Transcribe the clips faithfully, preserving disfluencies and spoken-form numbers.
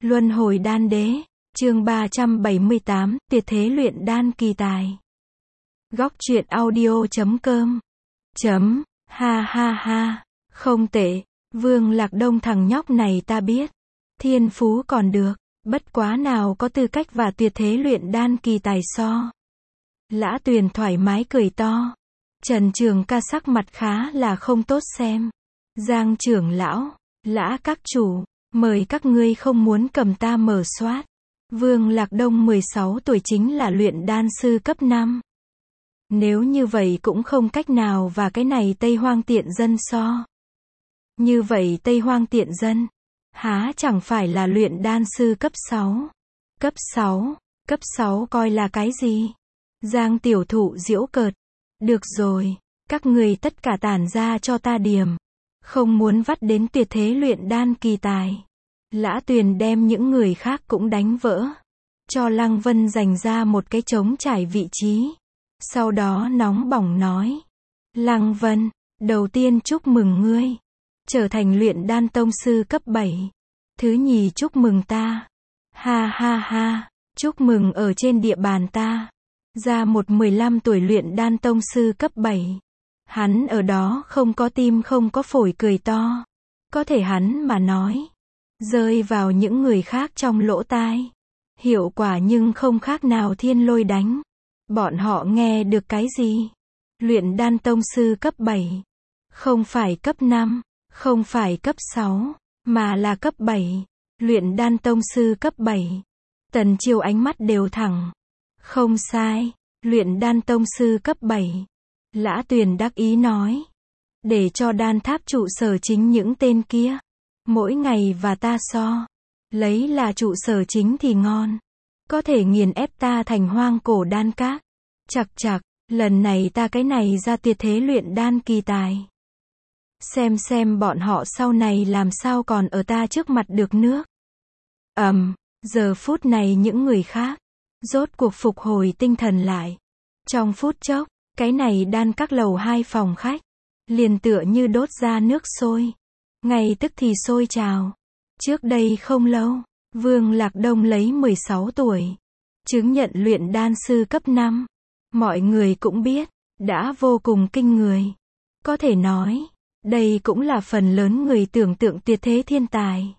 Luân hồi đan đế, chương ba trăm bảy mươi tám, tuyệt thế luyện đan kỳ tài. Góc truyện audio chấm com. Chấm, ha ha ha, không tệ, Vương Lạc Đông thằng nhóc này ta biết. Thiên phú còn được, bất quá nào có tư cách và tuyệt thế luyện đan kỳ tài so. Lã Tuyền thoải mái cười to. Trần Trường Ca sắc mặt khá là không tốt xem. Giang trưởng lão, Lã các chủ, mời các ngươi không muốn cầm ta mở soát. Vương Lạc Đông mười sáu tuổi chính là luyện đan sư cấp năm. Nếu như vậy cũng không cách nào và cái này Tây Hoang tiện dân so. Như vậy Tây Hoang tiện dân, há chẳng phải là luyện đan sư cấp sáu. Cấp sáu, cấp sáu coi là cái gì? Giang tiểu thụ giễu cợt. Được rồi, các người tất cả tản ra cho ta điểm. Không muốn vắt đến tuyệt thế luyện đan kỳ tài. Lã Tuyền đem những người khác cũng đánh vỡ. Cho Lăng Vân giành ra một cái trống trải vị trí. Sau đó nóng bỏng nói. Lăng Vân, đầu tiên chúc mừng ngươi. Trở thành luyện đan tông sư cấp bảy. Thứ nhì chúc mừng ta. Ha ha ha, chúc mừng ở trên địa bàn ta. Ra một mười lăm tuổi luyện đan tông sư cấp bảy. Hắn ở đó không có tim không có phổi cười to. Có thể hắn mà nói. Rơi vào những người khác trong lỗ tai. Hiệu quả nhưng không khác nào thiên lôi đánh. Bọn họ nghe được cái gì? Luyện đan tông sư cấp bảy. Không phải cấp năm, không phải cấp sáu, mà là cấp bảy. Luyện đan tông sư cấp bảy. Tần Chiêu ánh mắt đều thẳng. Không sai, luyện đan tông sư cấp bảy. Lã Tuyền đắc ý nói. Để cho đan tháp trụ sở chính những tên kia. Mỗi ngày và ta so. Lấy là trụ sở chính thì ngon. Có thể nghiền ép ta thành hoang cổ đan các. Chặt chặt, lần này ta cái này ra tuyệt thế luyện đan kỳ tài. Xem xem bọn họ sau này làm sao còn ở ta trước mặt được nước. Ầm, um, giờ phút này những người khác. Rốt cuộc phục hồi tinh thần lại. Trong phút chốc, cái này đan các lầu hai phòng khách. Liền tựa như đốt ra nước sôi. Ngay tức thì sôi trào. Trước đây không lâu, Vương Lạc Đông lấy mười sáu tuổi. Chứng nhận luyện đan sư cấp năm. Mọi người cũng biết, đã vô cùng kinh người. Có thể nói, đây cũng là phần lớn người tưởng tượng tuyệt thế thiên tài.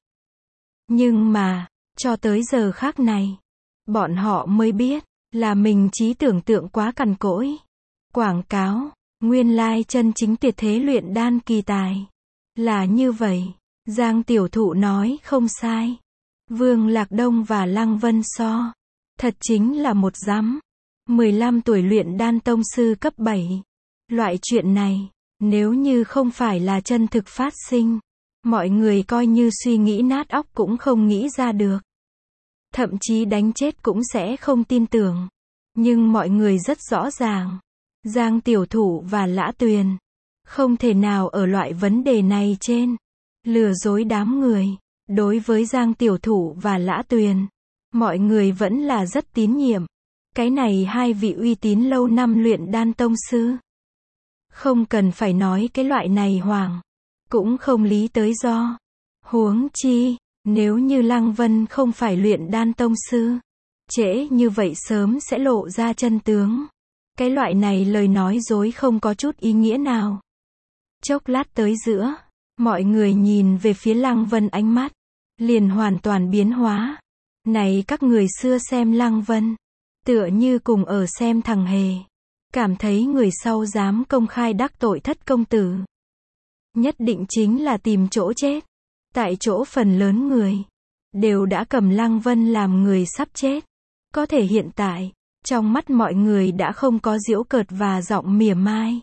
Nhưng mà, cho tới giờ khác này, bọn họ mới biết, là mình trí tưởng tượng quá cằn cỗi. Quảng cáo, nguyên lai chân chính tuyệt thế luyện đan kỳ tài. Là như vậy, Giang tiểu thụ nói không sai. Vương Lạc Đông và Lăng Vân so. Thật chính là một dám. mười lăm tuổi luyện đan tông sư cấp bảy. Loại chuyện này, nếu như không phải là chân thực phát sinh, mọi người coi như suy nghĩ nát óc cũng không nghĩ ra được. Thậm chí đánh chết cũng sẽ không tin tưởng. Nhưng mọi người rất rõ ràng. Giang tiểu thụ và Lã Tuyền không thể nào ở loại vấn đề này trên lừa dối đám người. Đối với Giang tiểu thụ và Lã Tuyền, mọi người vẫn là rất tín nhiệm. Cái này hai vị uy tín lâu năm luyện đan tông sư. Không cần phải nói cái loại này hoàng. Cũng không lý tới do. Huống chi, nếu như Lăng Vân không phải luyện đan tông sư, trễ như vậy sớm sẽ lộ ra chân tướng. Cái loại này lời nói dối không có chút ý nghĩa nào. Chốc lát tới giữa, mọi người nhìn về phía Lăng Vân ánh mắt liền hoàn toàn biến hóa. Này các người xưa xem Lăng Vân, tựa như cùng ở xem thằng hề. Cảm thấy người sau dám công khai đắc tội thất công tử. Nhất định chính là tìm chỗ chết. Tại chỗ phần lớn người đều đã cầm Lăng Vân làm người sắp chết. Có thể hiện tại, trong mắt mọi người đã không có giễu cợt và giọng mỉa mai.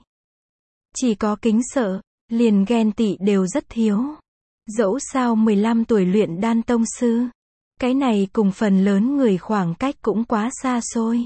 Chỉ có kính sợ, liền ghen tị đều rất thiếu. Dẫu sao mười lăm tuổi luyện đan tông sư. Cái này cùng phần lớn người khoảng cách cũng quá xa xôi.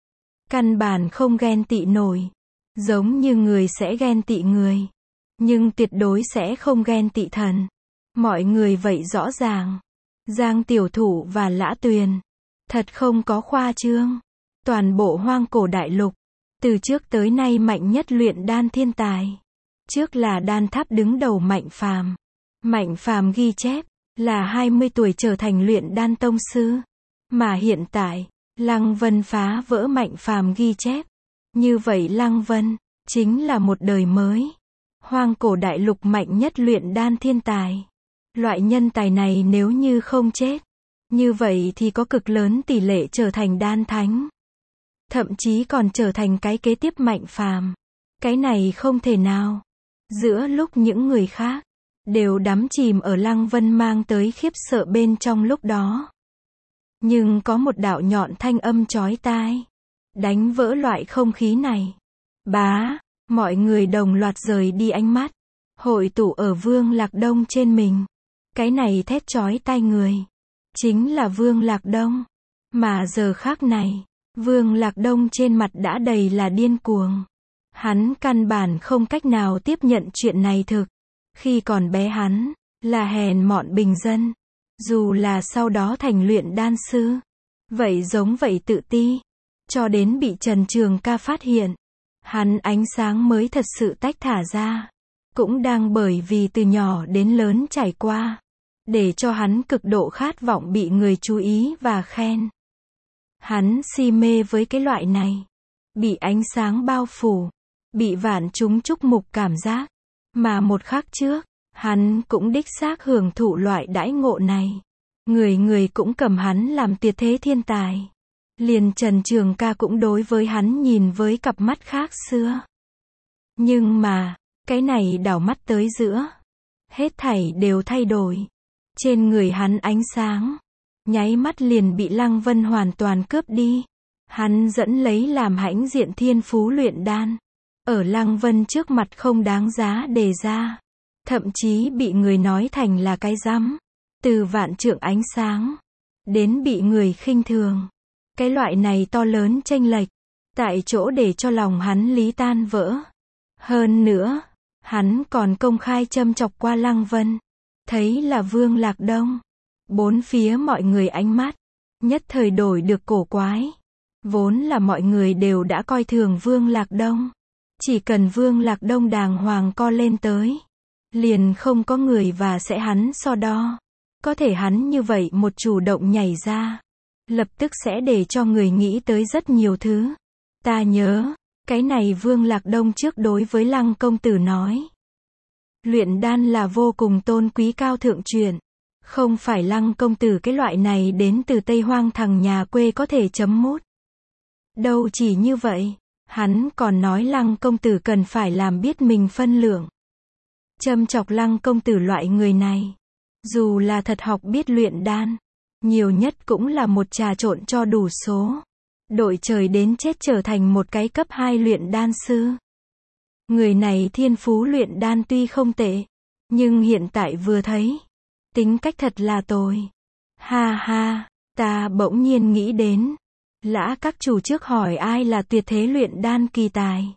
Căn bản không ghen tị nổi. Giống như người sẽ ghen tị người. Nhưng tuyệt đối sẽ không ghen tị thần. Mọi người vậy rõ ràng. Giang tiểu thụ và Lã Tuyền. Thật không có khoa trương. Toàn bộ hoang cổ đại lục. Từ trước tới nay mạnh nhất luyện đan thiên tài. Trước là đan tháp đứng đầu Mạnh Phàm. Mạnh Phàm ghi chép. là hai mươi tuổi trở thành luyện đan tông sư. Mà hiện tại, Lăng Vân phá vỡ Mạnh Phàm ghi chép. Như vậy Lăng Vân, chính là một đời mới. Hoang cổ đại lục mạnh nhất luyện đan thiên tài. Loại nhân tài này nếu như không chết, như vậy thì có cực lớn tỷ lệ trở thành đan thánh. Thậm chí còn trở thành cái kế tiếp Mạnh Phàm. Cái này không thể nào. Giữa lúc những người khác đều đắm chìm ở Lăng Vân mang tới khiếp sợ bên trong lúc đó. Nhưng có một đạo nhọn thanh âm chói tai, đánh vỡ loại không khí này. Bá, mọi người đồng loạt rời đi ánh mắt, hội tụ ở Vương Lạc Đông trên mình. Cái này thét chói tai người, chính là Vương Lạc Đông. Mà giờ khác này, Vương Lạc Đông trên mặt đã đầy là điên cuồng. Hắn căn bản không cách nào tiếp nhận chuyện này thực. Khi còn bé hắn, là hèn mọn bình dân. Dù là sau đó thành luyện đan sư. Vậy giống vậy tự ti. Cho đến bị Trần Trường Ca phát hiện. Hắn ánh sáng mới thật sự tách thả ra. Cũng đang bởi vì từ nhỏ đến lớn trải qua. Để cho hắn cực độ khát vọng bị người chú ý và khen. Hắn si mê với cái loại này. Bị ánh sáng bao phủ. Bị vạn chúng chúc mục cảm giác. Mà một khắc trước, hắn cũng đích xác hưởng thụ loại đãi ngộ này. Người người cũng cầm hắn làm tuyệt thế thiên tài. Liền Trần Trường Ca cũng đối với hắn nhìn với cặp mắt khác xưa. Nhưng mà, cái này đảo mắt tới giữa. Hết thảy đều thay đổi. Trên người hắn ánh sáng. Nháy mắt liền bị Lăng Vân hoàn toàn cướp đi. Hắn dẫn lấy làm hãnh diện thiên phú luyện đan. Ở Lăng Vân trước mặt không đáng giá đề ra. Thậm chí bị người nói thành là cái rắm. Từ vạn trượng ánh sáng. Đến bị người khinh thường. Cái loại này to lớn chênh lệch. Tại chỗ để cho lòng hắn lý tan vỡ. Hơn nữa, hắn còn công khai châm chọc qua Lăng Vân. Thấy là Vương Lạc Đông. Bốn phía mọi người ánh mắt. Nhất thời đổi được cổ quái. Vốn là mọi người đều đã coi thường Vương Lạc Đông. Chỉ cần Vương Lạc Đông đàng hoàng co lên tới. Liền không có người và sẽ hắn so đo. Có thể hắn như vậy một chủ động nhảy ra. Lập tức sẽ để cho người nghĩ tới rất nhiều thứ. Ta nhớ, cái này Vương Lạc Đông trước đối với Lăng công tử nói. Luyện đan là vô cùng tôn quý cao thượng chuyện. Không phải Lăng công tử cái loại này đến từ Tây Hoang thằng nhà quê có thể chấm mút. Đâu chỉ như vậy. Hắn còn nói Lăng công tử cần phải làm biết mình phân lượng. Châm chọc Lăng công tử loại người này. Dù là thật học biết luyện đan. Nhiều nhất cũng là một trà trộn cho đủ số. Đội trời đến chết trở thành một cái cấp hai luyện đan sư. Người này thiên phú luyện đan tuy không tệ. Nhưng hiện tại vừa thấy. Tính cách thật là tồi. Ha ha, ta bỗng nhiên nghĩ đến. Lã các chủ trước hỏi ai là tuyệt thế luyện đan kỳ tài.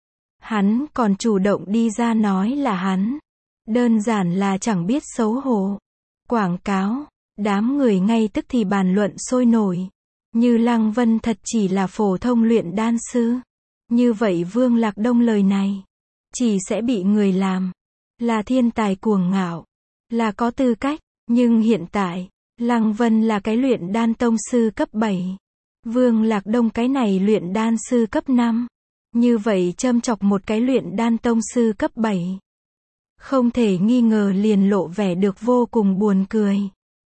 Hắn còn chủ động đi ra nói là hắn. Đơn giản là chẳng biết xấu hổ. Quảng cáo, đám người ngay tức thì bàn luận sôi nổi. Như Lăng Vân thật chỉ là phổ thông luyện đan sư. Như vậy Vương Lạc Đông lời này, chỉ sẽ bị người làm. Là thiên tài cuồng ngạo. Là có tư cách. Nhưng hiện tại, Lăng Vân là cái luyện đan tông sư cấp bảy. Vương Lạc Đông cái này luyện đan sư cấp năm. Như vậy châm chọc một cái luyện đan tông sư cấp bảy. Không thể nghi ngờ liền lộ vẻ được vô cùng buồn cười.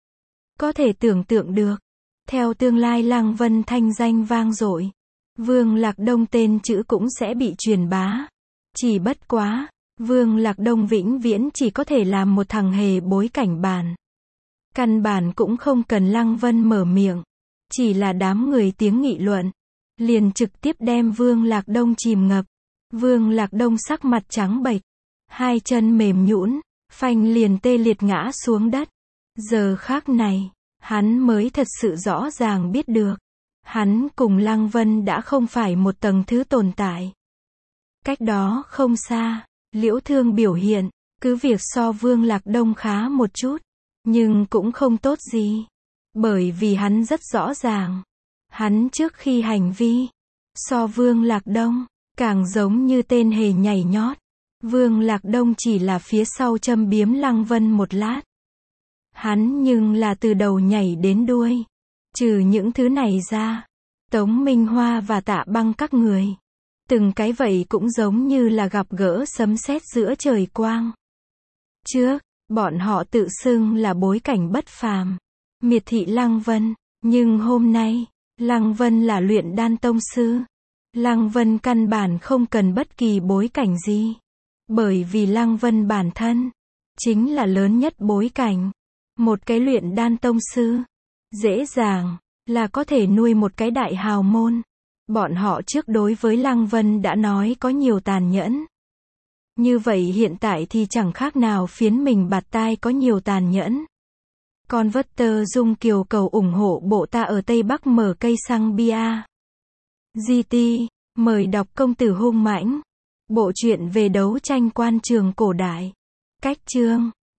Có thể tưởng tượng được. Theo tương lai Lăng Vân thanh danh vang dội. Vương Lạc Đông tên chữ cũng sẽ bị truyền bá. Chỉ bất quá. Vương Lạc Đông vĩnh viễn chỉ có thể làm một thằng hề bối cảnh bản. Căn bản cũng không cần Lăng Vân mở miệng. Chỉ là đám người tiếng nghị luận. Liền trực tiếp đem Vương Lạc Đông chìm ngập. Vương Lạc Đông sắc mặt trắng bệch. Hai chân mềm nhũn, phanh liền tê liệt ngã xuống đất. Giờ khác này, hắn mới thật sự rõ ràng biết được. Hắn cùng Lăng Vân đã không phải một tầng thứ tồn tại. Cách đó không xa, Liễu Thương biểu hiện, cứ việc so Vương Lạc Đông khá một chút. Nhưng cũng không tốt gì. Bởi vì hắn rất rõ ràng. Hắn trước khi hành vi, so Vương Lạc Đông, càng giống như tên hề nhảy nhót. Vương Lạc Đông chỉ là phía sau châm biếm Lăng Vân một lát. Hắn nhưng là từ đầu nhảy đến đuôi. Trừ những thứ này ra, Tống Minh Hoa và Tạ Băng các người, từng cái vậy cũng giống như là gặp gỡ sấm sét giữa trời quang. Trước, bọn họ tự xưng là bối cảnh bất phàm, miệt thị Lăng Vân, nhưng hôm nay, Lăng Vân là luyện đan tông sư. Lăng Vân căn bản không cần bất kỳ bối cảnh gì, bởi vì Lăng Vân bản thân chính là lớn nhất bối cảnh. Một cái luyện đan tông sư, dễ dàng là có thể nuôi một cái đại hào môn. Bọn họ trước đối với Lăng Vân đã nói có nhiều tàn nhẫn. Như vậy hiện tại thì chẳng khác nào phiến mình bạt tai có nhiều tàn nhẫn. Con vất tơ Dung Kiều cầu ủng hộ bộ ta ở Tây Bắc mở cây xăng bia. giê tê, mời đọc Công tử hung mãnh. Bộ truyện về đấu tranh quan trường cổ đại. Cách chương